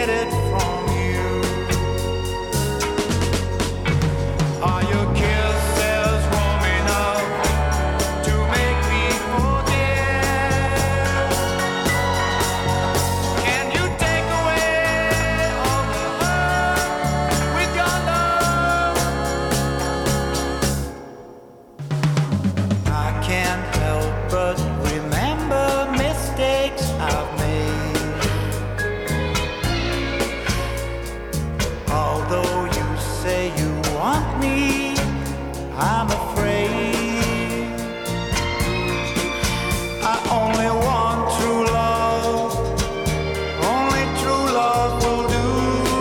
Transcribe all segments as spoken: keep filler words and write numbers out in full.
get it from you? Are your kisses warm enough to make me forget? Can you take away all the hurt with your love? I can't help but remember mistakes I've made. Although you say you want me, I'm afraid. I only want true love. Only true love will do.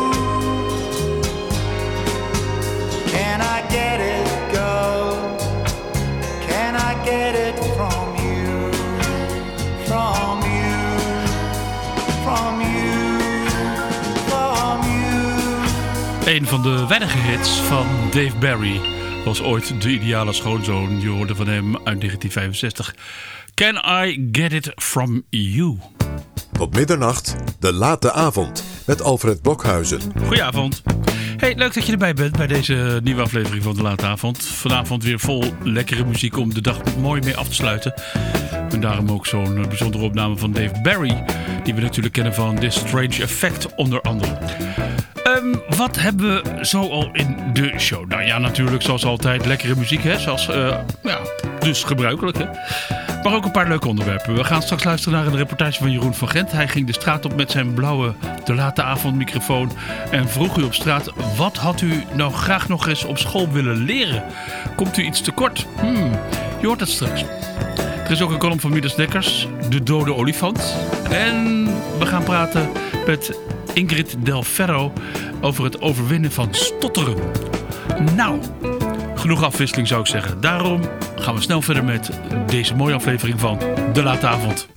Can I get it, girl? Can I get it from you? From you, from you, from you. Een van de weinige hits van Dave Barry was ooit de ideale schoonzoon. Je hoorde van hem uit negentien vijfenzestig. Can I Get It From You? Tot middernacht, de late avond met Alfred Blokhuizen. Goedenavond. Hey, leuk dat je erbij bent bij deze nieuwe aflevering van de late avond. Vanavond weer vol lekkere muziek om de dag mooi mee af te sluiten. En daarom ook zo'n bijzondere opname van Dave Barry, die we natuurlijk kennen van This Strange Effect onder andere. Um, wat hebben we zo al in de show? Nou ja, natuurlijk zoals altijd lekkere muziek, hè? Zoals, uh, ja, dus gebruikelijk, hè? Maar ook een paar leuke onderwerpen. We gaan straks luisteren naar een reportage van Jeroen van Gent. Hij ging de straat op met zijn blauwe de late avondmicrofoon en vroeg u op straat: wat had u nou graag nog eens op school willen leren? Komt u iets tekort? Hmm, je hoort het straks. Er is ook een column van Midas Dekkers, De Dode Olifant. En we gaan praten met Ingrid Del Ferro over het overwinnen van stotteren. Nou, genoeg afwisseling zou ik zeggen. Daarom gaan we snel verder met deze mooie aflevering van De Late Avond.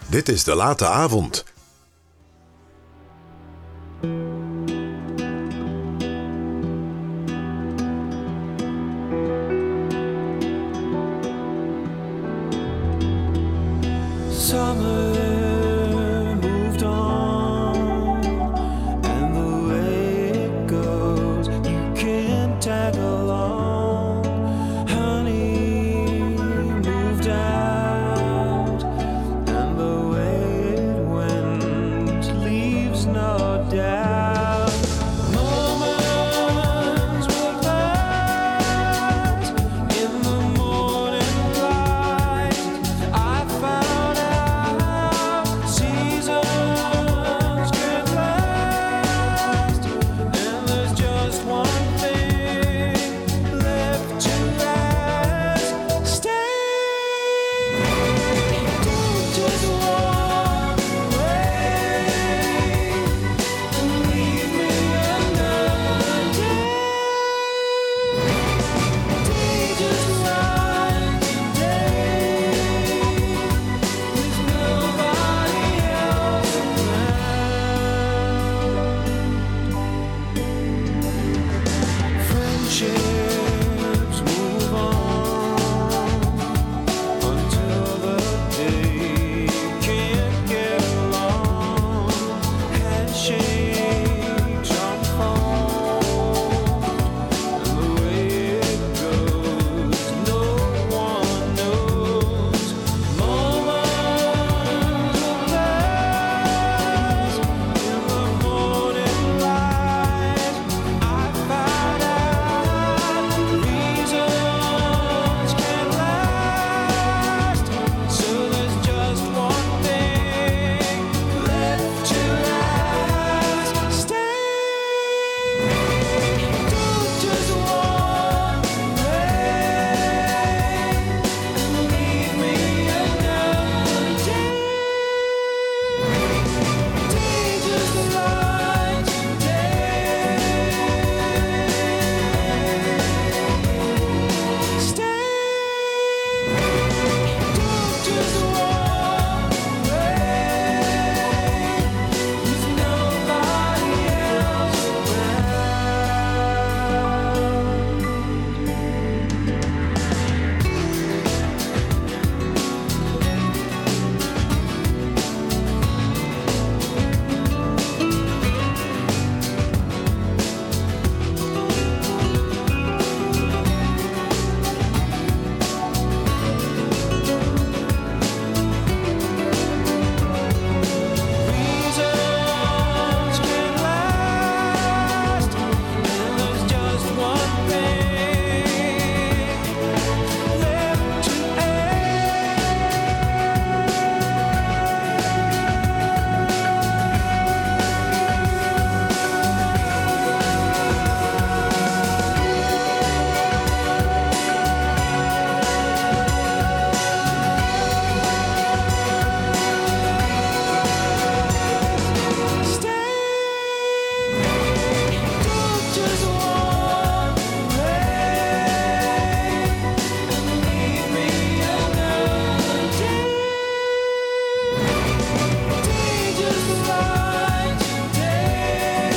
Dit is De Late Avond. Summer moved on, and the way it goes, you can't tag along. Honey moved out, and the way it went leaves no doubt. Moments will pass in the morning light. I found out seasons can last, and there's just one thing left to ask. Stay, don't just walk away and leave me another day. Day just like today, with nobody else around. Friendships move on until the day you can't get along. Handshakes on phone, and the way it goes, no one knows. Moments will pass in the morning light. I found out reasons can last, so there's just one thing left to ask. Stay, don't just walk away and leave me another day. Day just like today. Stay, don't just walk away with nobody else reasons can last, and there's just one thing left to stay. Don't just walk away and leave me another day. Day just like today.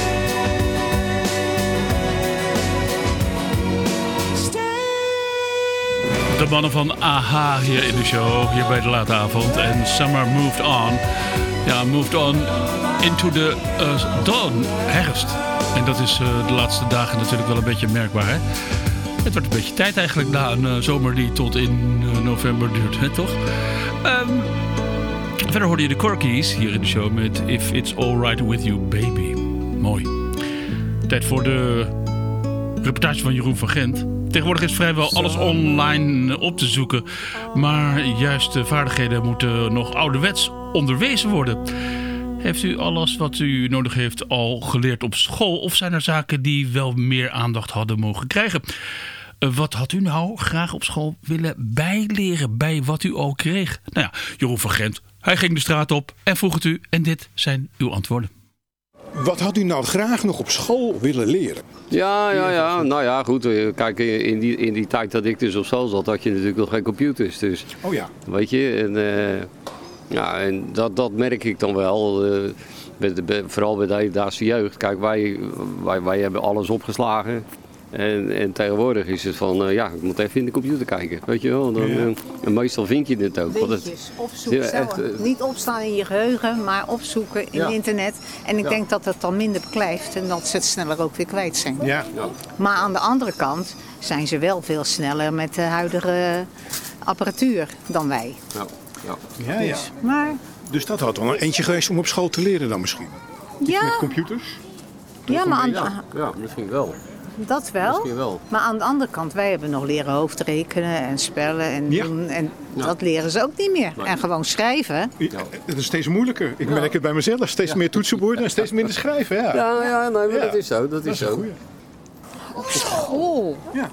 Stay. De mannen van A H hier in de show, hier bij De Late Avond. En Summer Moved On. Ja, Moved On into the uh, dawn, herfst. En dat is uh, de laatste dagen natuurlijk wel een beetje merkbaar, hè? Het wordt een beetje tijd eigenlijk na een uh, zomer die tot in uh, november duurt, hè, toch? Um, verder hoorde je de Corkies hier in de show met If It's Alright With You Baby. Mooi. Tijd voor de reportage van Jeroen van Gent. Tegenwoordig is vrijwel alles online op te zoeken. Maar juist de vaardigheden moeten nog ouderwets onderwezen worden. Heeft u alles wat u nodig heeft al geleerd op school? Of zijn er zaken die wel meer aandacht hadden mogen krijgen? Uh, wat had u nou graag op school willen bijleren bij wat u al kreeg? Nou ja, Jeroen van Gent, hij ging de straat op en vroeg het u. En dit zijn uw antwoorden. Wat had u nou graag nog op school willen leren? Ja, ja, ja. Nou ja, goed. Kijk, in die, in die tijd dat ik dus op school zat, had je natuurlijk nog geen computers. Dus, oh ja. Weet je, en uh, Ja, en dat, dat merk ik dan wel. Uh, bij de, bij, vooral bij de hedendaagse jeugd. Kijk, wij, wij, wij hebben alles opgeslagen. En, en tegenwoordig is het van, uh, ja, ik moet even in de computer kijken. Weet je wel, dan, ja. En meestal vind je het ook. Beetjes, opzoeken zelf. Uh, Niet opstaan in je geheugen, maar opzoeken in ja. internet. En ik ja. denk dat het dan minder beklijft en dat ze het sneller ook weer kwijt zijn. Ja. Ja. Maar aan de andere kant zijn ze wel veel sneller met de huidige apparatuur dan wij. Ja. Ja. Ja, ja. Dus, maar... dus dat had dan een eentje geweest om op school te leren dan misschien? Ja. Met computers? Ja, maar aan de... ja, ja, misschien wel. Dat wel. wel, maar aan de andere kant, wij hebben nog leren hoofdrekenen en spellen en ja. doen. En ja. dat leren ze ook niet meer. Nee. En gewoon schrijven. Ja, het is steeds moeilijker. Ik ja. merk het bij mezelf. Steeds ja. meer toetsenborden en steeds minder schrijven. Ja, ja, ja, nee, ja. dat is zo. Dat, dat is, is zo. Op school? Ja.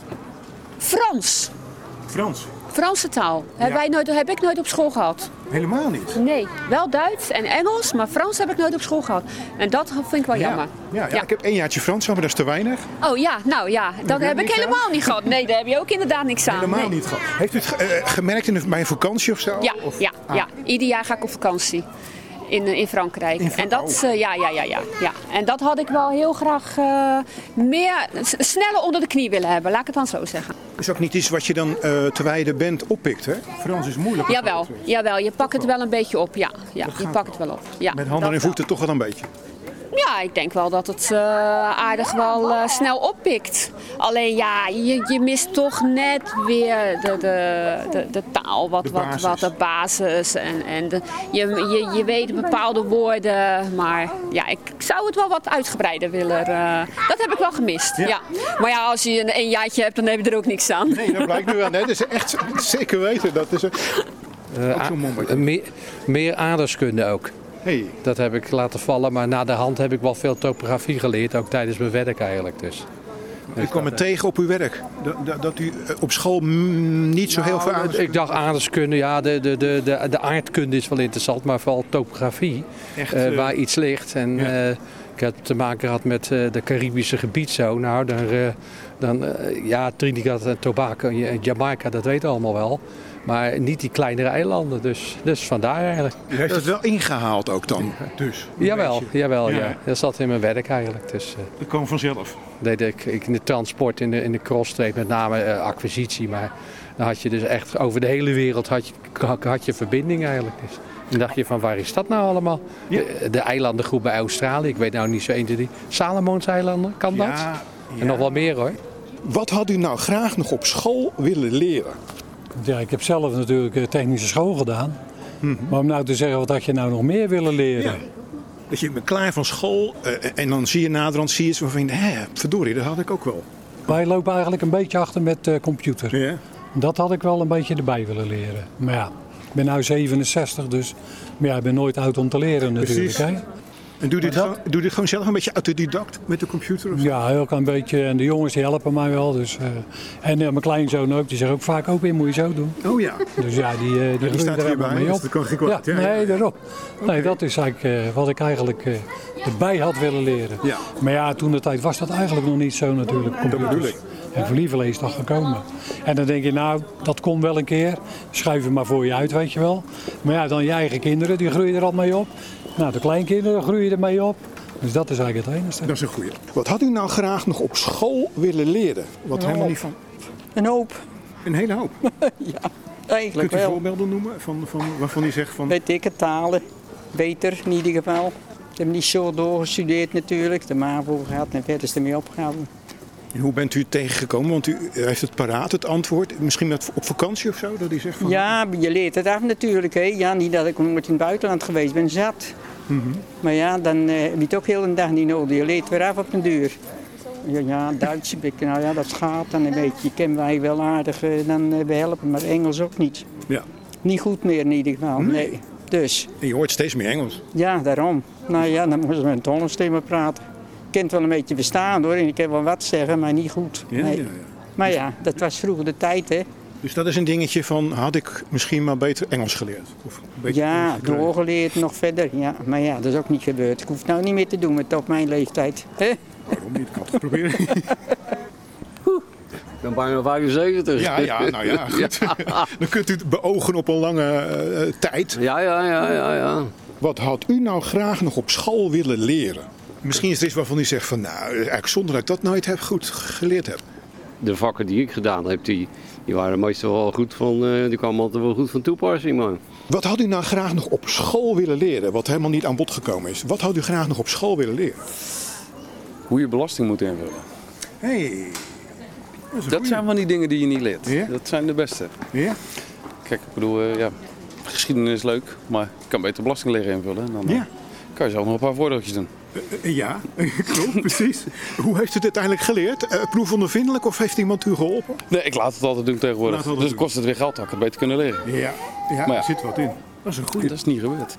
Frans. Frans? Franse taal. Ja. Heb, wij nooit, heb ik nooit op school gehad. Helemaal niet? Nee, wel Duits en Engels, maar Frans heb ik nooit op school gehad. En dat vind ik wel ja. jammer. Ja, ja, ja, ik heb één jaartje Frans, maar dat is te weinig. Oh ja, nou ja, dat heb ik helemaal aan? niet gehad. Nee, daar heb je ook inderdaad niks aan. Helemaal nee. niet gehad. Heeft u het uh, gemerkt in, bij een vakantie of zo? Ja, of? ja, ah. ja, ieder jaar ga ik op vakantie. In, in Frankrijk. In Fra- en dat, uh, ja, ja, ja, ja, ja. En dat had ik wel heel graag uh, meer, s- sneller onder de knie willen hebben, laat ik het dan zo zeggen. Is ook niet iets wat je dan uh, terwijl je er bent oppikt, hè? Frans is moeilijk. Jawel, jawel, je pakt het wel een beetje op, ja. ja je pakt het wel op. Ja, met handen en voeten wel. toch wel een beetje? Ja, ik denk wel dat het uh, aardig wel uh, snel oppikt. Alleen ja, je, je mist toch net weer de, de, de, de taal, wat de, wat, wat de basis. En, en de, je, je, je weet bepaalde woorden, maar ja, ik zou het wel wat uitgebreider willen. Uh, dat heb ik wel gemist, ja. ja. Maar ja, als je een, een jaartje hebt, dan heb je er ook niks aan. Nee, dat blijkt nu wel. Nee, dat is echt zeker weten. Dat is een... uh, ook zo'n moment. meer, meer aardrijkskunde ook. Hey. Dat heb ik laten vallen, maar na de hand heb ik wel veel topografie geleerd, ook tijdens mijn werk eigenlijk. Dus. Ik kwam het tegen op uw werk, dat, dat u op school niet zo nou, heel veel aardrijkskunde... Ik dacht aardrijkskunde, ja, de, de, de, de, de aardkunde is wel interessant, maar vooral topografie, Echt, uh, waar uh, iets ligt. En ja. uh, ik heb te maken gehad met uh, de Caribische gebied zo. Nou, dan, uh, dan uh, ja, Trinidad en Tobago en Jamaica, dat weten we allemaal wel. Maar niet die kleinere eilanden, dus, dus vandaar eigenlijk. U heeft het wel ingehaald ook dan? Dus, jawel, jawel ja. ja. Dat zat in mijn werk eigenlijk. Dus, uh, dat kwam vanzelf? Deed ik, ik in de transport, in de, in de crossstreep, met name uh, acquisitie. Maar dan had je dus echt over de hele wereld had je, had je verbinding eigenlijk. Dus. En dacht je van waar is dat nou allemaal? Ja. De, de eilandengroep bij Australië, ik weet nou niet zo één, die Salomonseilanden, kan dat? Ja, ja. En nog wel meer hoor. Wat had u nou graag nog op school willen leren? Ja, ik heb zelf natuurlijk technische school gedaan. Mm-hmm. Maar om nou te zeggen, wat had je nou nog meer willen leren? Ja. Dat je bent klaar van school uh, en dan zie je naderhand zie je iets waarvan je denkt, hé, verdorie, dat had ik ook wel. Wij lopen eigenlijk een beetje achter met uh, computer. Ja. Dat had ik wel een beetje erbij willen leren. Maar ja, ik ben nu zevenenzestig, dus maar ja, ik ben nooit oud om te leren natuurlijk. Hè? En doe je dit, dat... doe dit gewoon zelf een beetje autodidact met de computer? Of zo? Ja, heel klein beetje. En de jongens die helpen mij wel. Dus, uh, en uh, mijn kleinzoon ook, die zegt ook vaak ook weer, moet je zo doen. Oh ja. Dus ja, die, uh, die, die staat er helemaal mee op. Dus dat kan geen kwaad. Ja, ja, nee, ja. daarop. Okay. Nee, dat is eigenlijk uh, wat ik eigenlijk uh, erbij had willen leren. Ja. Maar ja, toen de tijd was dat eigenlijk nog niet zo natuurlijk. Dat bedoel ik. En voor lieverlee is dat gekomen. En dan denk je, nou, dat komt wel een keer. Schuif het maar voor je uit, weet je wel. Maar ja, dan je eigen kinderen, die groeien er al mee op. Nou, de kleinkinderen groeien er mee op. Dus dat is eigenlijk het enige. Dat is een goeie. Wat had u nou graag nog op school willen leren? Wat een helemaal hoop. niet van... Een hoop. Een hele hoop? Ja, eigenlijk Kunt u wel. voorbeelden noemen van, van, waarvan u zegt van... Weet ik het, talen. Beter in ieder geval. Ik heb niet zo doorgestudeerd natuurlijk. De MAVO gehad en verder is ermee opgehouden. En hoe bent u tegengekomen? Want u heeft het paraat, het antwoord. Misschien met, op vakantie of zo? Dat u zegt van... Ja, je leert het af natuurlijk. Hè. Ja, niet dat ik nooit in het buitenland geweest ben, zat. Mm-hmm. Maar ja, dan uh, heb je het ook heel een dag niet nodig. Je leert weer af op een duur. Ja, ja Duits, nou ja, dat gaat dan een beetje. Kennen wij wel aardig, uh, dan uh, we helpen, maar Engels ook niet. Ja. Niet goed meer in ieder geval, nee. nee. Dus. En je hoort steeds meer Engels. Ja, daarom. Nou ja, dan moeten we met een Hollandstemmen praten. Ik kan het wel een beetje verstaan hoor, en ik kan wel wat zeggen, maar niet goed. Ja, nee. ja, ja. Maar ja, dat was vroeger de tijd, hè. Dus dat is een dingetje van, had ik misschien maar beter Engels geleerd? Of een beetje ja, doorgeleerd nog verder. Ja. Maar ja, dat is ook niet gebeurd. Ik hoef het nou niet meer te doen met op mijn leeftijd. Hè? Waarom niet? Ik kan het proberen. ben bijna vijfenzeventig. Ja, ja, nou ja, goed. Ja. Dan kunt u het beogen op een lange uh, tijd. Ja, ja, ja, ja, ja. Wat had u nou graag nog op school willen leren? Misschien is er iets waarvan u zegt van, nou, eigenlijk zonder dat ik dat nooit heb goed geleerd heb. De vakken die ik gedaan heb, die, die waren meestal wel goed van, uh, die kwamen altijd wel goed van toepassing, man. Wat had u nou graag nog op school willen leren, wat helemaal niet aan bod gekomen is? Wat had u graag nog op school willen leren? Hoe je belasting moet invullen. Hey, dat dat zijn van die dingen die je niet leert. Ja? Dat zijn de beste. Ja? Kijk, ik bedoel, uh, ja, geschiedenis is leuk, maar je kan beter belasting leren invullen. En dan uh, ja. kan je zelf nog een paar voordeeltjes doen. Uh, ja, klopt, precies. Hoe heeft u het uiteindelijk geleerd? Uh, proefondervindelijk of heeft iemand u geholpen? Nee, ik laat het altijd doen tegenwoordig. Altijd dus doen. kost het weer geld, had ik het beter kunnen leren. Ja, ja, maar ja, er zit wat in. Dat is een goeie. Dat is niet gebeurd.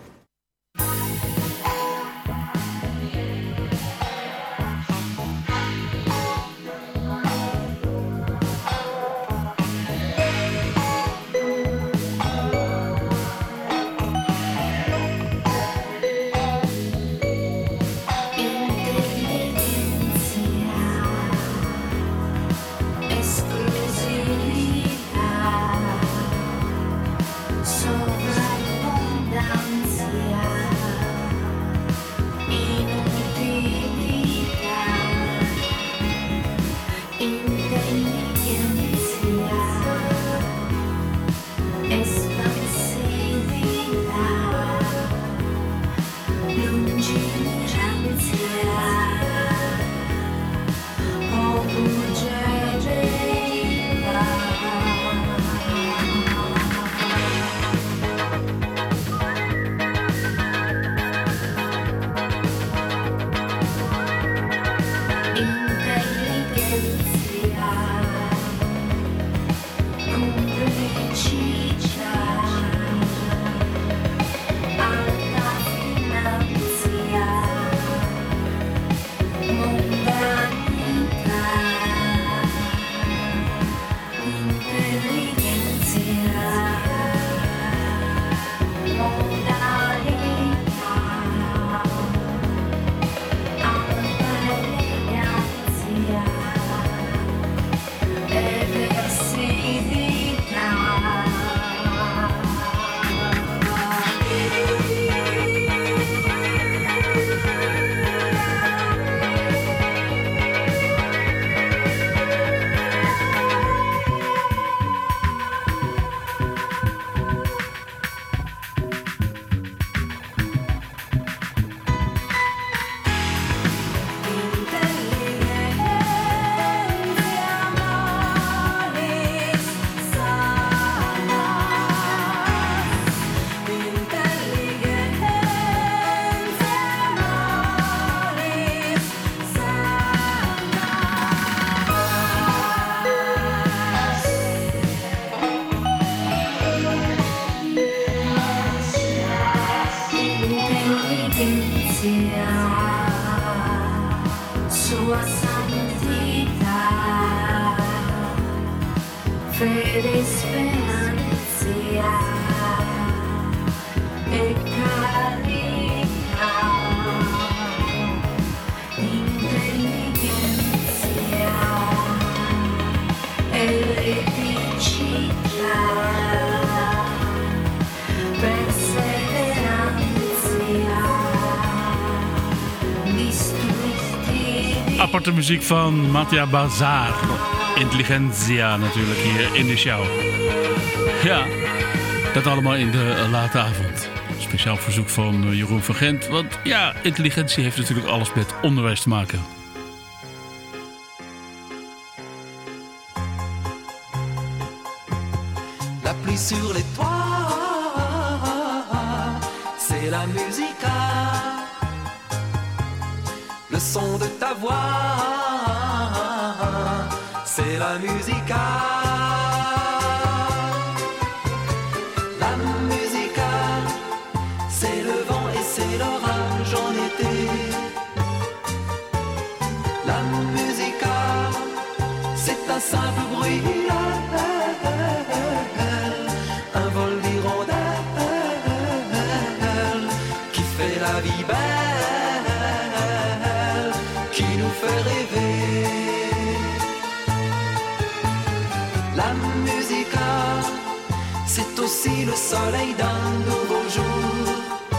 Aparte muziek van Mattia Bazar. Intelligentsia natuurlijk hier in de show. Ja, dat allemaal in de late avond. Speciaal verzoek van Jeroen van Gent. Want ja, intelligentie heeft natuurlijk alles met onderwijs te maken. La pluie sur les toits, c'est la musica. Le son de ta voix, c'est la musica. La musica, c'est le vent et c'est l'orage en été. La musica, c'est un simple bruit, un vol d'hirondelle qui fait la vie belle, qui nous fait rêver. musica, c'est aussi le soleil d'un nouveau jour.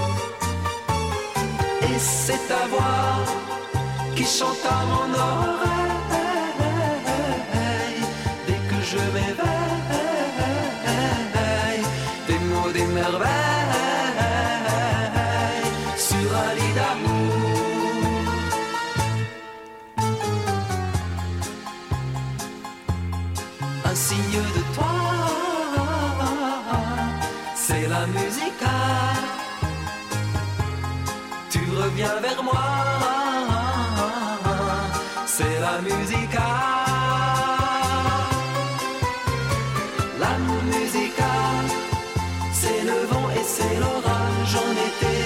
Et c'est ta voix qui chante à mon oreille dès que je m'éveille. Des mots, des merveilles sur un lit d'amour. Un signe de toi, c'est la musica. Tu reviens vers moi, c'est la musica. La musica, c'est le vent et c'est l'orage en été.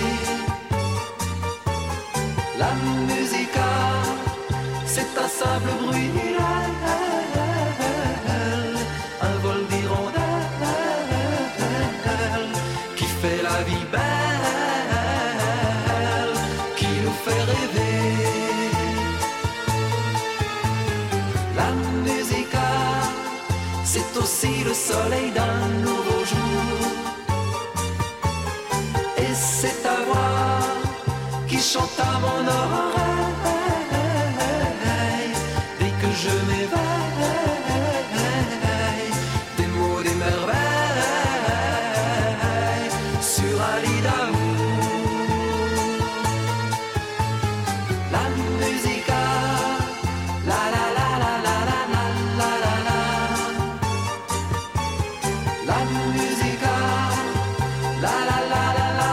La musica, c'est un simple bruit, un vol d'hirondelles qui fait la vie belle, qui nous fait rêver. La musica, c'est aussi le soleil d'un nouveau jour. Et c'est ta voix qui chante à mon oreille dès que je m'éveille. Des mots, des merveilles sur un lit d'amour. La musica, la la la la la la la la la la. La musica, la la la la la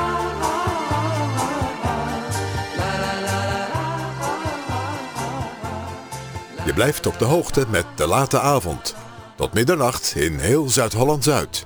Je blijft op de hoogte met De Late Avond. Tot middernacht in heel Zuid-Holland-Zuid.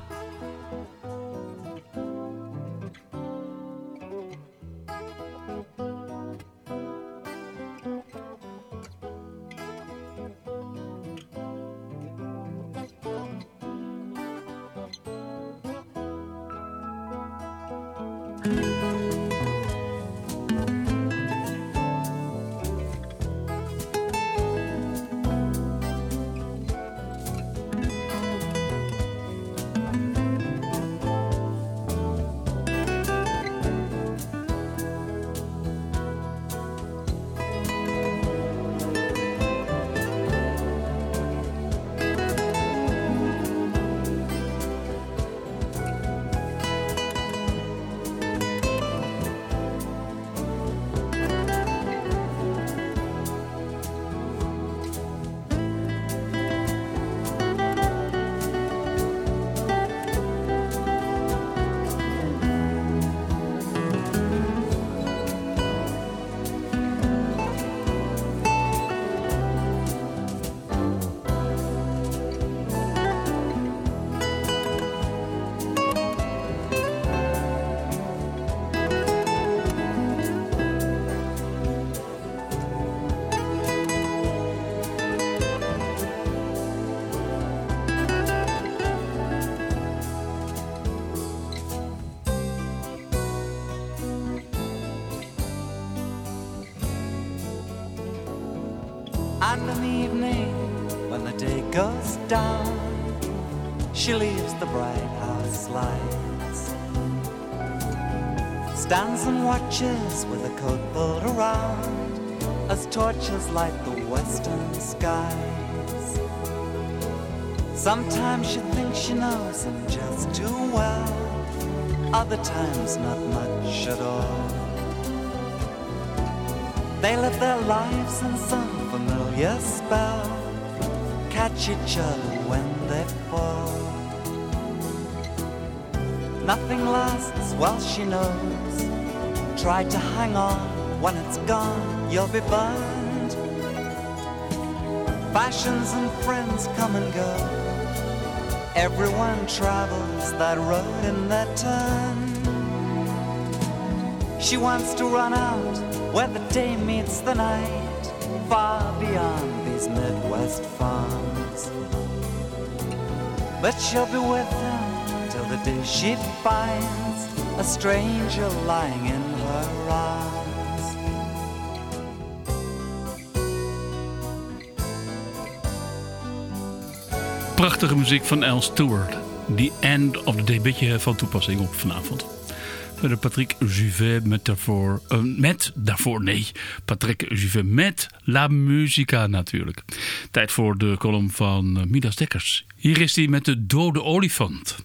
And an evening when the day goes down, she leaves the bright house lights, stands and watches with a coat pulled around as torches light the western skies. Sometimes she thinks she knows him just too well, other times not much at all. They live their lives in some familiar spell, catch each other when they fall. Nothing lasts, well she knows. Try to hang on, when it's gone you'll be burned. Fashions and friends come and go, everyone travels that road in their turn. She wants to run out where the day meets the night, far beyond these Midwest farms. But she'll be with him till the day she finds a stranger lying in her arms. Prachtige muziek van Al Stewart. The End of the Day. Beetje van toepassing op vanavond. Verder Patrick Juvet met daarvoor... Uh, met daarvoor, nee. Patrick Juvet met La Musica natuurlijk. Tijd voor de column van uh, Midas Dekkers. Hier is hij met de dode olifant.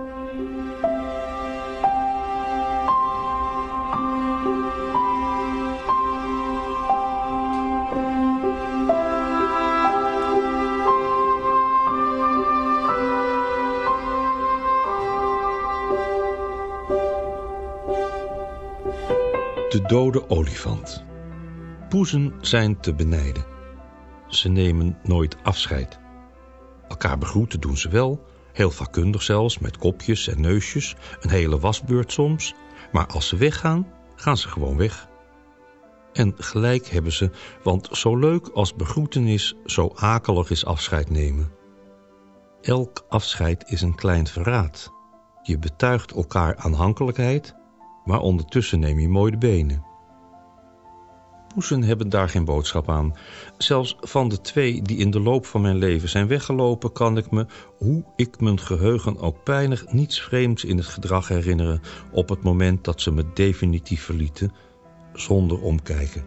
De dode olifant. Poezen zijn te benijden. Ze nemen nooit afscheid. Elkaar begroeten doen ze wel, heel vakkundig zelfs, met kopjes en neusjes, een hele wasbeurt soms. Maar als ze weggaan, gaan ze gewoon weg. En gelijk hebben ze, want zo leuk als begroetenis, zo akelig is afscheid nemen. Elk afscheid is een klein verraad. Je betuigt elkaar aanhankelijkheid, maar ondertussen neem je mooi de benen. Poezen hebben daar geen boodschap aan. Zelfs van de twee die in de loop van mijn leven zijn weggelopen, kan ik me, hoe ik mijn geheugen ook pijnig, niets vreemds in het gedrag herinneren op het moment dat ze me definitief verlieten, zonder omkijken.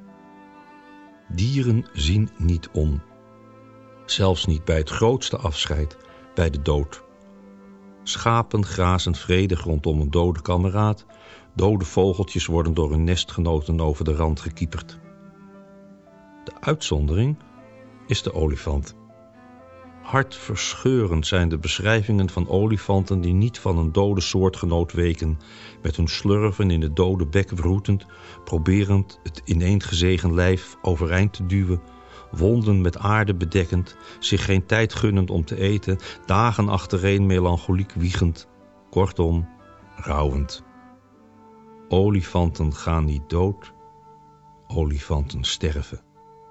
Dieren zien niet om. Zelfs niet bij het grootste afscheid, bij de dood. Schapen grazen vredig rondom een dode kameraad. Dode vogeltjes worden door hun nestgenoten over de rand gekieperd. De uitzondering is de olifant. Hartverscheurend zijn de beschrijvingen van olifanten die niet van een dode soortgenoot weken, met hun slurven in de dode bek wroetend, proberend het ineengezegen lijf overeind te duwen, wonden met aarde bedekkend, zich geen tijd gunnend om te eten, dagen achtereen melancholiek wiegend, kortom, rouwend. Olifanten gaan niet dood, olifanten sterven.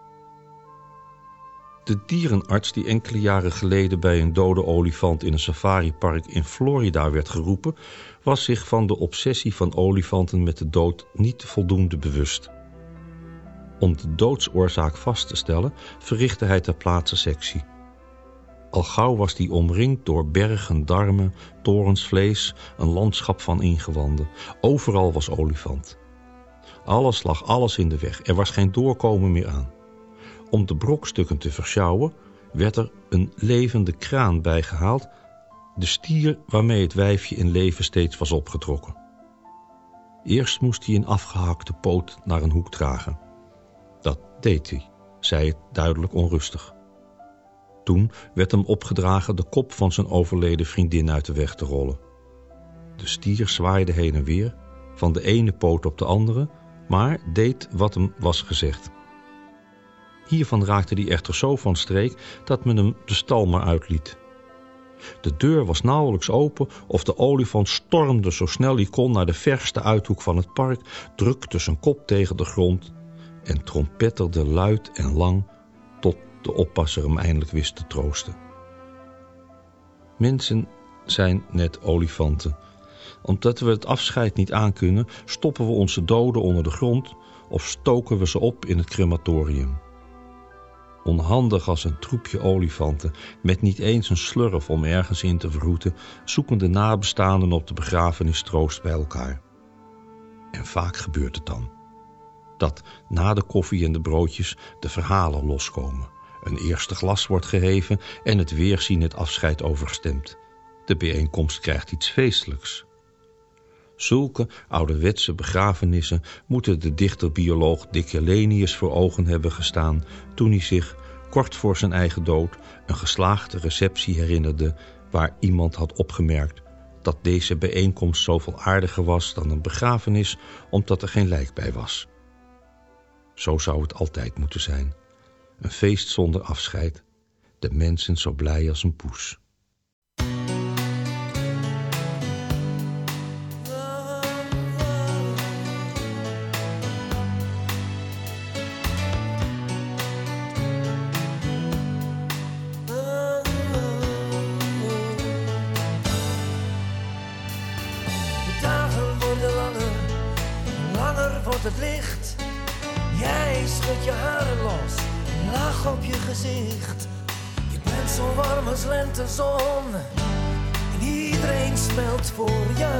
De dierenarts die enkele jaren geleden bij een dode olifant in een safaripark in Florida werd geroepen, was zich van de obsessie van olifanten met de dood niet voldoende bewust. Om de doodsoorzaak vast te stellen, verrichtte hij ter plaatse sectie. Al gauw was die omringd door bergen darmen, torens vlees, een landschap van ingewanden. Overal was olifant. Alles lag alles in de weg, er was geen doorkomen meer aan. Om de brokstukken te versjouwen, werd er een levende kraan bijgehaald, de stier waarmee het wijfje in leven steeds was opgetrokken. Eerst moest hij een afgehakte poot naar een hoek dragen. Dat deed hij, zei het duidelijk onrustig. Toen werd hem opgedragen de kop van zijn overleden vriendin uit de weg te rollen. De stier zwaaide heen en weer, van de ene poot op de andere, maar deed wat hem was gezegd. Hiervan raakte hij echter zo van streek dat men hem de stal maar uitliet. De deur was nauwelijks open of de olifant stormde zo snel hij kon naar de verste uithoek van het park, drukte zijn kop tegen de grond en trompetterde luid en lang tot de oppasser hem eindelijk wist te troosten. Mensen zijn net olifanten. Omdat we het afscheid niet aankunnen, stoppen we onze doden onder de grond of stoken we ze op in het crematorium. Onhandig als een troepje olifanten, met niet eens een slurf om ergens in te verroeten, zoeken de nabestaanden op de begrafenis troost bij elkaar. En vaak gebeurt het dan. Dat na de koffie en de broodjes de verhalen loskomen. Een eerste glas wordt geheven en het weerzien het afscheid overstemt. De bijeenkomst krijgt iets feestelijks. Zulke ouderwetse begrafenissen moeten de dichter-bioloog Dick Jelenius voor ogen hebben gestaan toen hij zich, kort voor zijn eigen dood, een geslaagde receptie herinnerde waar iemand had opgemerkt dat deze bijeenkomst zoveel aardiger was dan een begrafenis omdat er geen lijk bij was. Zo zou het altijd moeten zijn. Een feest zonder afscheid. De mensen zo blij als een poes. Het licht. Jij schudt je haren los, lach op je gezicht. Je bent zo warm als lentezon en iedereen smelt voor jou.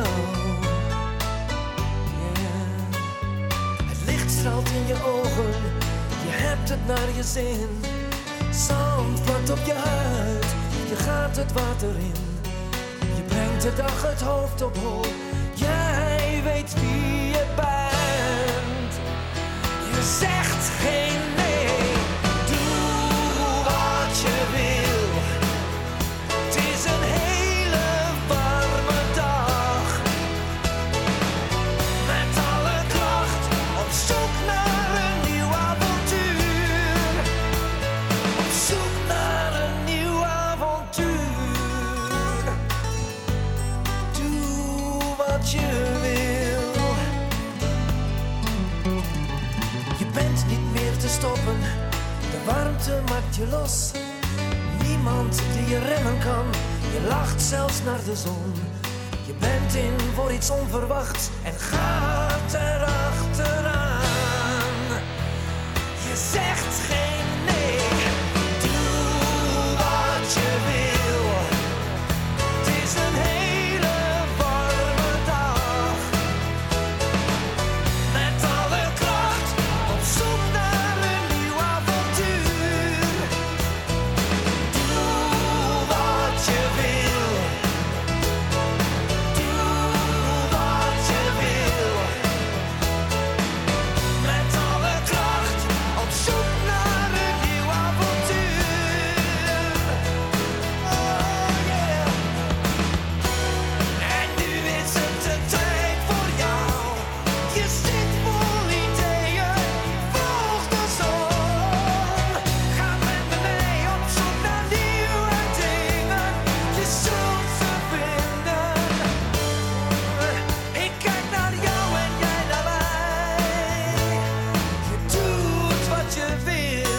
Yeah. Het licht straalt in je ogen, je hebt het naar je zin. Zand plakt op je huid, je gaat het water in. Je brengt de dag het hoofd op hol, jij weet wie je bent. Je zegt geen nee, doe wat je wil. Het is een hele warme dag, met alle kracht op zoek naar een nieuw avontuur. Op zoek naar een nieuw avontuur. Doe wat je wil. Je bent niet meer te stoppen, de warmte maakt je los. Niemand die je remmen kan, je lacht zelfs naar de zon. Je bent in voor iets onverwachts en gaat erachteraan. Je zegt geen nee, doe wat je wil. Het is een hele warme dag, met alle kracht op zoek naar een nieuw avontuur. Doe wat je wil. Doe wat je wil. Met alle kracht op zoek naar een nieuw avontuur. Oh yeah. En nu is het de tijd voor jou. Je zit vol ideeën, volg de zon. Ga met me mee op zoek naar nieuwe dingen. Je zult ze vinden. Ik kijk naar jou en jij naar mij. Je doet wat je wil.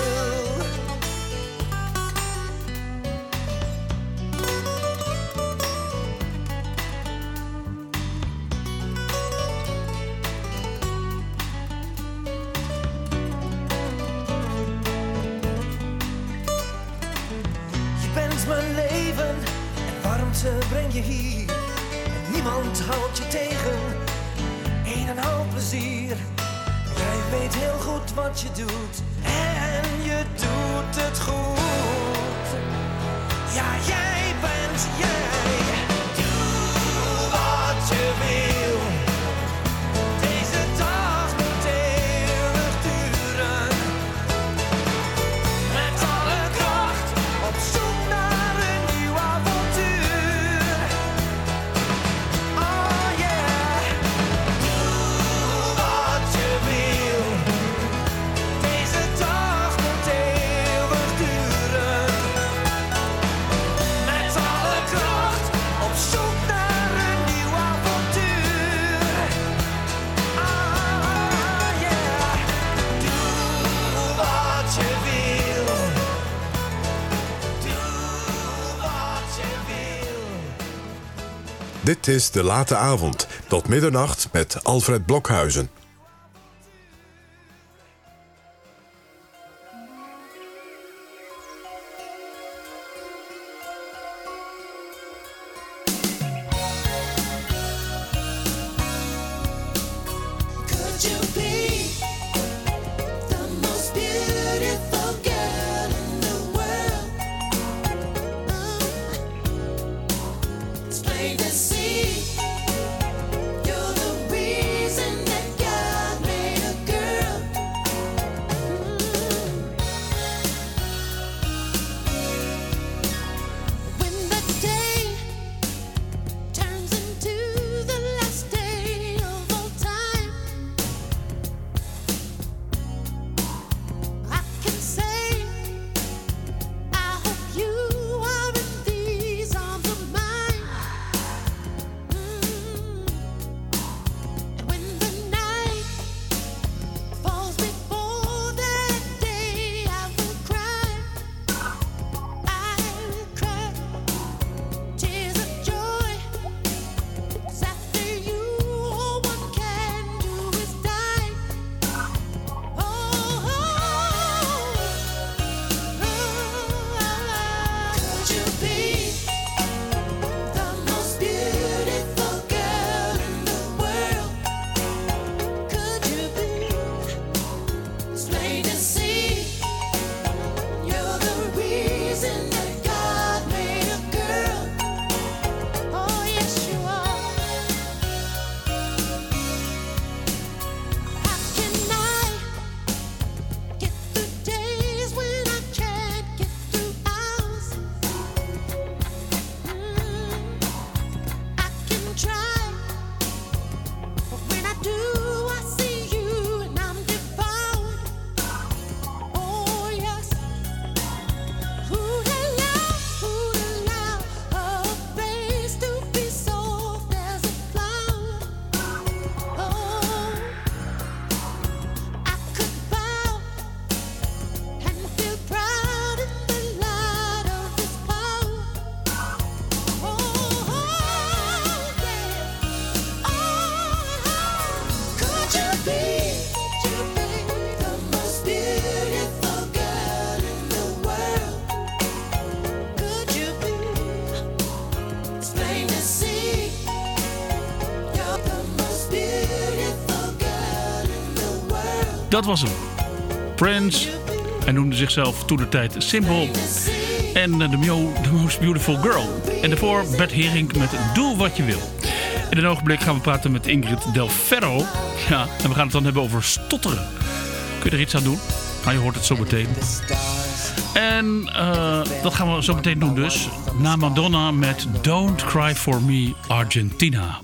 Je bent mijn leven en warmte breng je hier. En niemand houdt je tegen, een en al plezier. Jij weet heel goed wat je doet en je doet het goed. Ja, jij bent jij. Doe wat je wil. Deze dag moet eeuwig duren. Met alle kracht op zoek naar een nieuw avontuur. Oh yeah. Doe wat je wil. Deze dag moet eeuwig duren. Met alle kracht op zoek naar een nieuw avontuur. Oh yeah. Doe wat je wil. Doe wat je wil. Dit is De Late Avond, tot middernacht met Alfred Blokhuizen. Could you be the most beautiful girl in the world? It's plain to see you're the reason that God made a girl. When the day turns into the last day of all time, I can say I hope you are in these arms of mine. Dat was hem. Prince. Hij noemde zichzelf toentertijd Simple. En uh, the, Mo- the Most Beautiful Girl. En daarvoor Bert Haring met Doe Wat Je Wil. In een ogenblik gaan we praten met Ingrid Del Ferro. Ja, en we gaan het dan hebben over stotteren. Kun je er iets aan doen? Nou, je hoort het zo meteen. En uh, dat gaan we zo meteen doen dus. Na Madonna met Don't Cry For Me Argentina.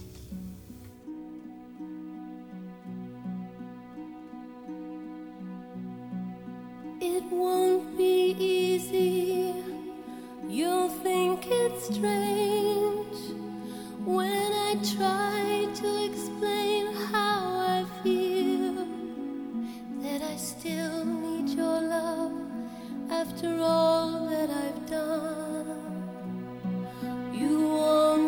It won't be easy. You'll think it's strange when I try to explain how I feel, that I still need your love after all that I've done. You won't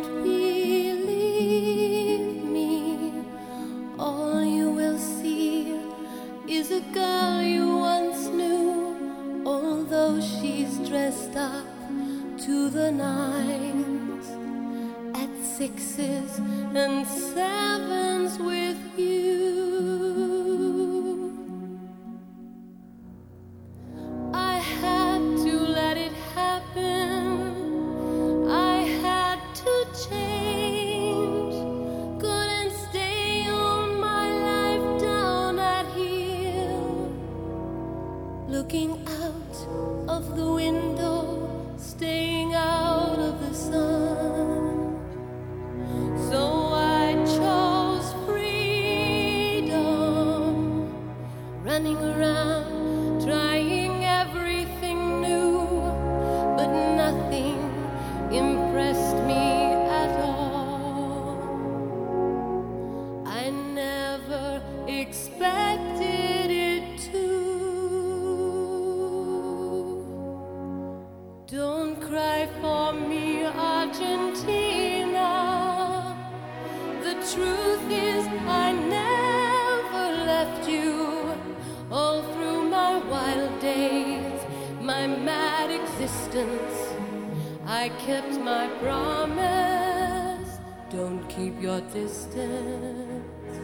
believe me. All you will see is a girl you once knew, although she's dressed up to the nines, at sixes and sevens with you. I had to let it happen. I had to change. Couldn't stay on my life down at heel. Looking out of the window, staying out of the sun. So I chose freedom, running around, trying everything new, but nothing impressed me at all. I never expected it to. Don't cry for me, Argentina. The truth is I never left you. All through my wild days, my mad existence, I kept my promise. Don't keep your distance.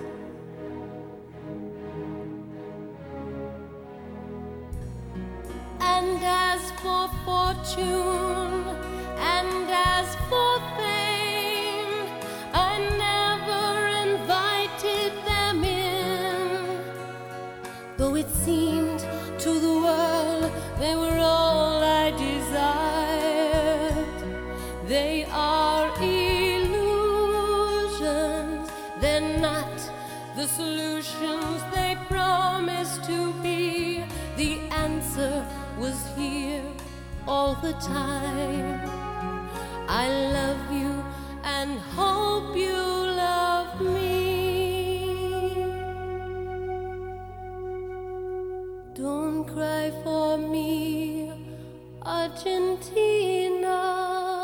And as for fortune, and as for fame, I never invited them in. Though it seemed to the world they were all I desired. They are illusions, they're not the solutions they promised to be. The answer was here all the time. I love you and hope you love me. Don't cry for me, Argentina.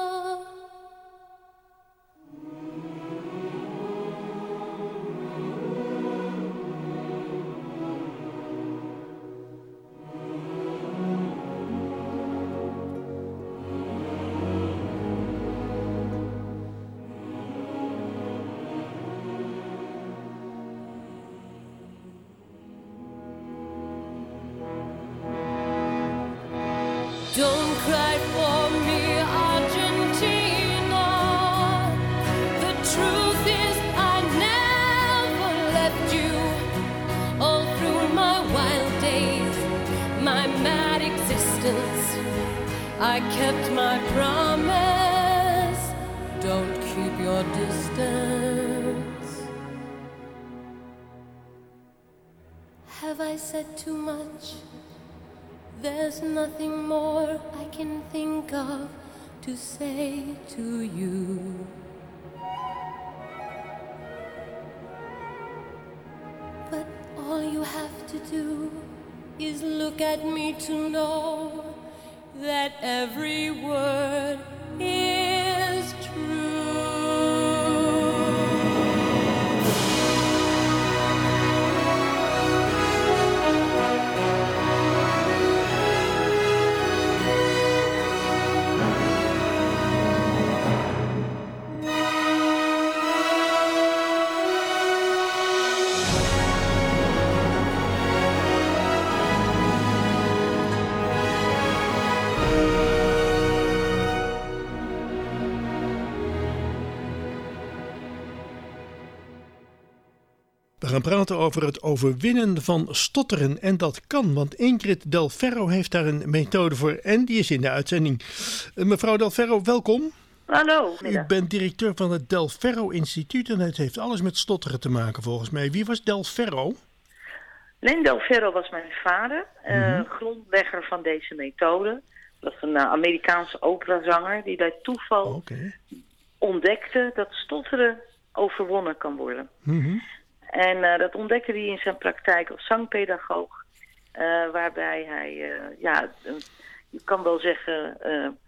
Don't cry for me, Argentina. The truth is I never left you. All through my wild days, my mad existence, I kept my promise. Don't keep your distance. Have I said too much? There's nothing more I can think of to say to you. But all you have to do is look at me to know that every word is true. We gaan praten over het overwinnen van stotteren. En dat kan, want Ingrid Del Ferro heeft daar een methode voor. En die is in de uitzending. Uh, mevrouw Del Ferro, welkom. Hallo. U bent directeur van het Del Ferro Instituut. En het heeft alles met stotteren te maken volgens mij. Wie was Del Ferro? Len Del Ferro was mijn vader. Uh, mm-hmm. Grondlegger van deze methode. Dat was een uh, Amerikaanse operazanger die bij toeval okay. ontdekte dat stotteren overwonnen kan worden. Mm-hmm. En uh, dat ontdekte hij in zijn praktijk als zangpedagoog. Uh, waarbij hij, uh, ja, uh, je kan wel zeggen, uh, een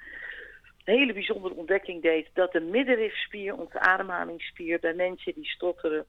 hele bijzondere ontdekking deed. Dat de middenrifspier, onze ademhalingsspier, bij mensen die stotteren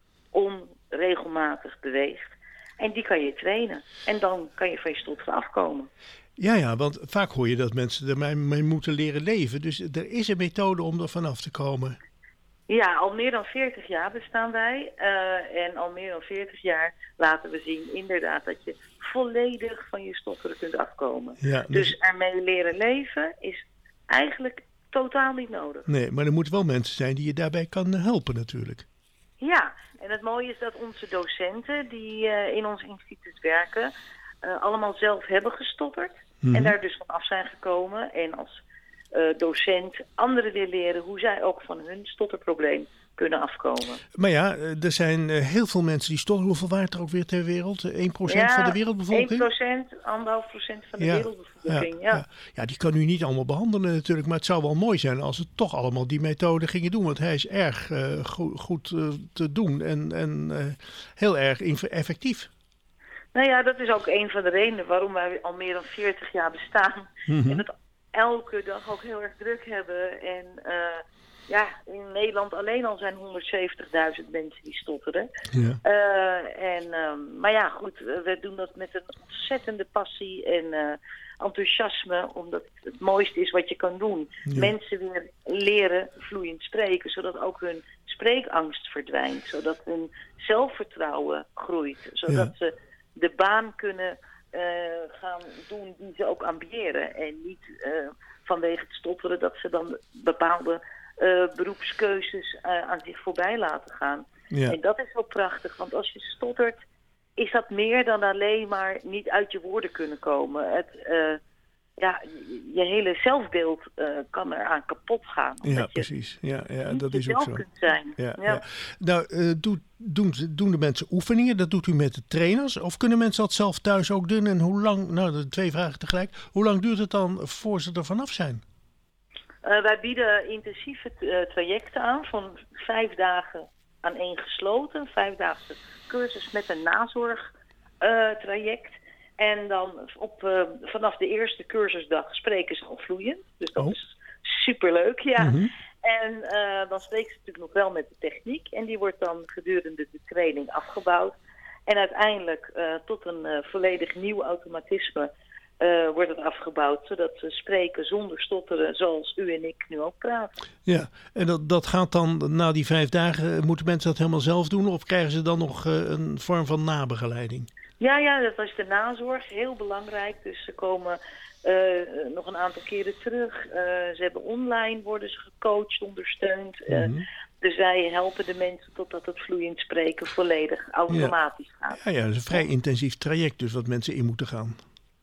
onregelmatig beweegt. En die kan je trainen. En dan kan je van je stotteren afkomen. Ja, ja, want vaak hoor je dat mensen ermee mee moeten leren leven. Dus er is een methode om er vanaf te komen. Ja, al meer dan veertig jaar bestaan wij. Uh, en al meer dan veertig jaar laten we zien inderdaad dat je volledig van je stotteren kunt afkomen. Ja, dus... dus ermee leren leven is eigenlijk totaal niet nodig. Nee, maar er moeten wel mensen zijn die je daarbij kan helpen natuurlijk. Ja, en het mooie is dat onze docenten die uh, in ons instituut werken, uh, allemaal zelf hebben gestotterd. Mm-hmm. En daar dus van af zijn gekomen. En als uh, docent anderen weer leren hoe zij ook van hun stotterprobleem kunnen afkomen. Maar ja, er zijn heel veel mensen die stotteren. Hoeveel waren het er ook weer ter wereld? één procent ja, van de wereldbevolking? één procent, anderhalf procent van de ja, wereldbevolking. Ja, ja. Ja. ja, die kan u niet allemaal behandelen natuurlijk. Maar het zou wel mooi zijn als ze toch allemaal die methode gingen doen. Want hij is erg uh, goed, goed uh, te doen en, en uh, heel erg effectief. Nou ja, dat is ook een van de redenen waarom wij al meer dan veertig jaar bestaan. Mm-hmm. En het elke dag ook heel erg druk hebben. En uh, ja, in Nederland alleen al zijn honderdzeventigduizend mensen die stotteren. Ja. Uh, en, um, maar ja, goed, we doen dat met een ontzettende passie en uh, enthousiasme. Omdat het het mooiste is wat je kan doen. Ja. Mensen weer leren vloeiend spreken, zodat ook hun spreekangst verdwijnt. Zodat hun zelfvertrouwen groeit. Zodat ja. ze de baan kunnen uh, gaan doen die ze ook ambiëren. En niet uh, vanwege het stotteren dat ze dan bepaalde uh, beroepskeuzes uh, aan zich voorbij laten gaan. Ja. En dat is wel prachtig, want als je stottert is dat meer dan alleen maar niet uit je woorden kunnen komen. Het, uh, ja, je hele zelfbeeld uh, kan eraan kapot gaan. Ja, precies. Ja, ja, dat is ook zo. Kunt zijn. Ja, ja. Ja. Nou, uh, doet, doen, doen de mensen oefeningen? Dat doet u met de trainers? Of kunnen mensen dat zelf thuis ook doen? En hoe lang, nou, de twee vragen tegelijk. Hoe lang duurt het dan voor ze er vanaf zijn? Uh, wij bieden intensieve uh, trajecten aan van vijf dagen aan één gesloten. Vijfdaagse cursus met een nazorg uh, traject. En dan op, uh, vanaf de eerste cursusdag spreken ze al vloeiend. Dus dat oh. is superleuk, ja. Mm-hmm. En uh, dan spreken ze natuurlijk nog wel met de techniek. En die wordt dan gedurende de training afgebouwd. En uiteindelijk uh, tot een uh, volledig nieuw automatisme uh, wordt het afgebouwd. Zodat ze spreken zonder stotteren zoals u en ik nu ook praten. Ja, en dat, dat gaat dan na die vijf dagen, moeten mensen dat helemaal zelf doen? Of krijgen ze dan nog uh, een vorm van nabegeleiding? Ja, ja, dat was de nazorg. Heel belangrijk. Dus ze komen uh, nog een aantal keren terug. Uh, ze hebben online, worden ze gecoacht, ondersteund. Uh, mm-hmm. Dus wij helpen de mensen totdat het vloeiend spreken volledig automatisch ja. gaat. Ja, ja, dat is een vrij intensief traject dus wat mensen in moeten gaan.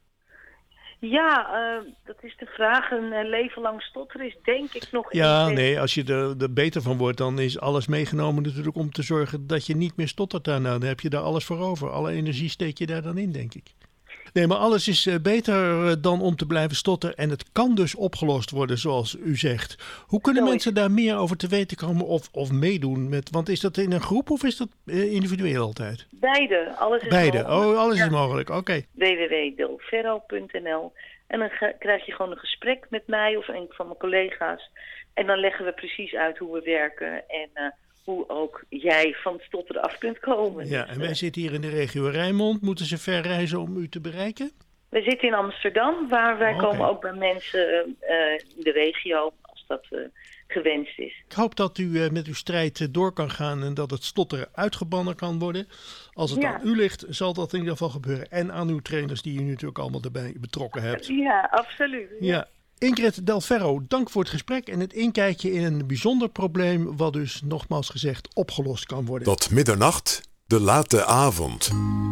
Ja, uh, dat is de vraag. Een uh, leven lang stotteren is denk ik nog... Ja, in nee, als je er, er beter van wordt, dan is alles meegenomen natuurlijk om te zorgen dat je niet meer stottert daarna. Dan heb je daar alles voor over. Alle energie steek je daar dan in, denk ik. Nee, maar alles is uh, beter uh, dan om te blijven stotteren. En het kan dus opgelost worden, zoals u zegt. Hoe kunnen Zo mensen daar meer over te weten komen of, of meedoen? Met, want is dat in een groep of is dat uh, individueel altijd? Beide. Alles is Beide. mogelijk. Oh, alles ja. is mogelijk. Oké. Okay. w w w punt del ferro punt n l En dan ga, krijg je gewoon een gesprek met mij of een van mijn collega's. En dan leggen we precies uit hoe we werken en uh, hoe ook jij van het stotteren af kunt komen. Ja, dus, en wij uh, zitten hier in de regio Rijnmond. Moeten ze ver reizen om u te bereiken? We zitten in Amsterdam, waar wij oh, okay. komen ook bij mensen uh, in de regio, als dat uh, gewenst is. Ik hoop dat u uh, met uw strijd uh, door kan gaan en dat het stotteren uitgebannen kan worden. Als het ja. aan u ligt, zal dat in ieder geval gebeuren. En aan uw trainers die u natuurlijk allemaal erbij betrokken hebt. Ja, absoluut. Ja. ja. Ingrid Del Ferro, dank voor het gesprek en het inkijkje in een bijzonder probleem wat dus nogmaals gezegd opgelost kan worden. Tot middernacht, De late avond.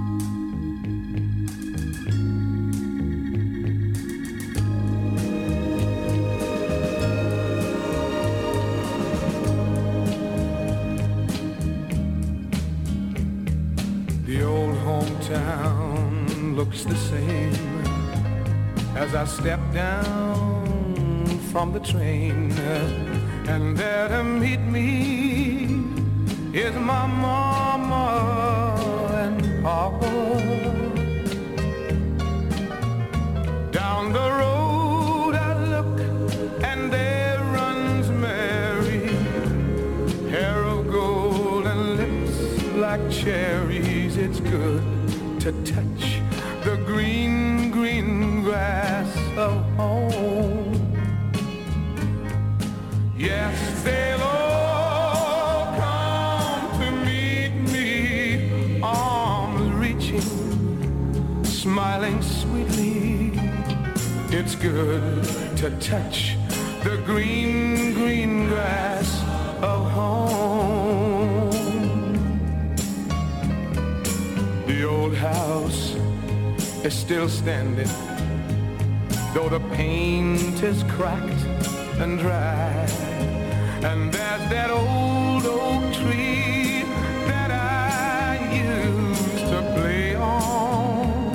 The old hometown looks the same as I step down from the train, and there to meet me is my mama and papa. Down the road I look and there runs Mary, hair of gold and lips like cherries. It's good to touch the green, green grass of home. Yes, they'll all come to meet me, arms reaching, smiling sweetly. It's good to touch the green, green grass of home. The old house is still standing, though the paint is cracked and dry. And there's that old oak tree that I used to play on.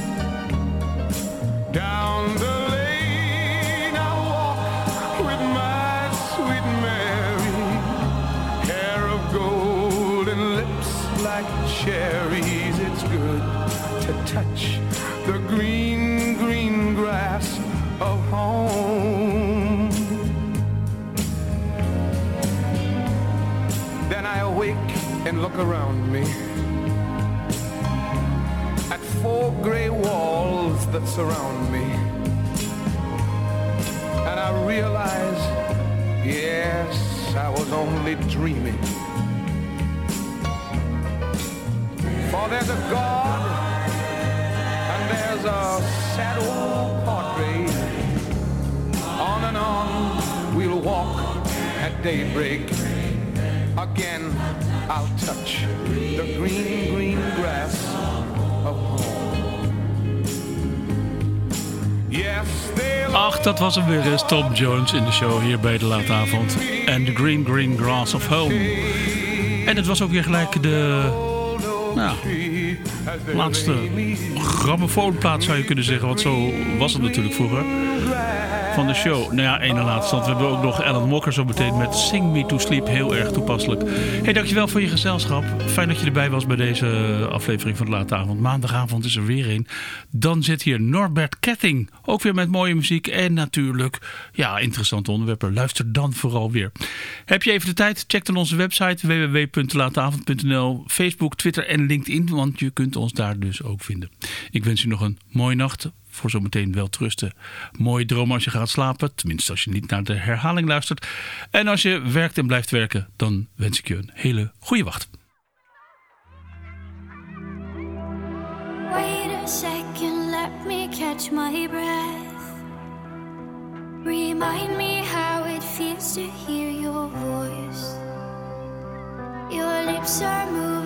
Down the lane I walk with my sweet Mary, hair of gold and lips like cherries. It's good to touch the green, green grass of home. Then I awake and look around me at four gray walls that surround me, and I realize, yes, I was only dreaming. For there's a God and there's a sad old portrait. On and on we'll walk at daybreak. Again I'll touch the green, green grass of home. Yes, Ach, dat was hem weer eens, Tom Jones in de show hier bij de late avond. En The Green, Green Grass of Home. En het was ook weer gelijk de... Nou, laatste grammofoonplaat zou je kunnen zeggen. Want zo was het natuurlijk vroeger. Van de show. Nou ja, ene laatste. Want we hebben ook nog Alan Walker zo meteen met Sing Me To Sleep. Heel erg toepasselijk. Hey, dankjewel voor je gezelschap. Fijn dat je erbij was bij deze aflevering van de late avond. Maandagavond is er weer een. Dan zit hier Norbert Ketting. Ook weer met mooie muziek. En natuurlijk, ja, interessante onderwerpen. Luister dan vooral weer. Heb je even de tijd? Check dan onze website w w w punt de late avond punt n l. Facebook, Twitter en LinkedIn. Want je kunt ons daar dus ook vinden. Ik wens u nog een mooie nacht. Voor zometeen wel trusten. Mooie droom als je gaat slapen. Tenminste als je niet naar de herhaling luistert. En als je werkt en blijft werken. Dan wens ik je een hele goede wacht. Wait a second, let me catch my breath. Remind me how it feels to hear your voice. Your lips are moving.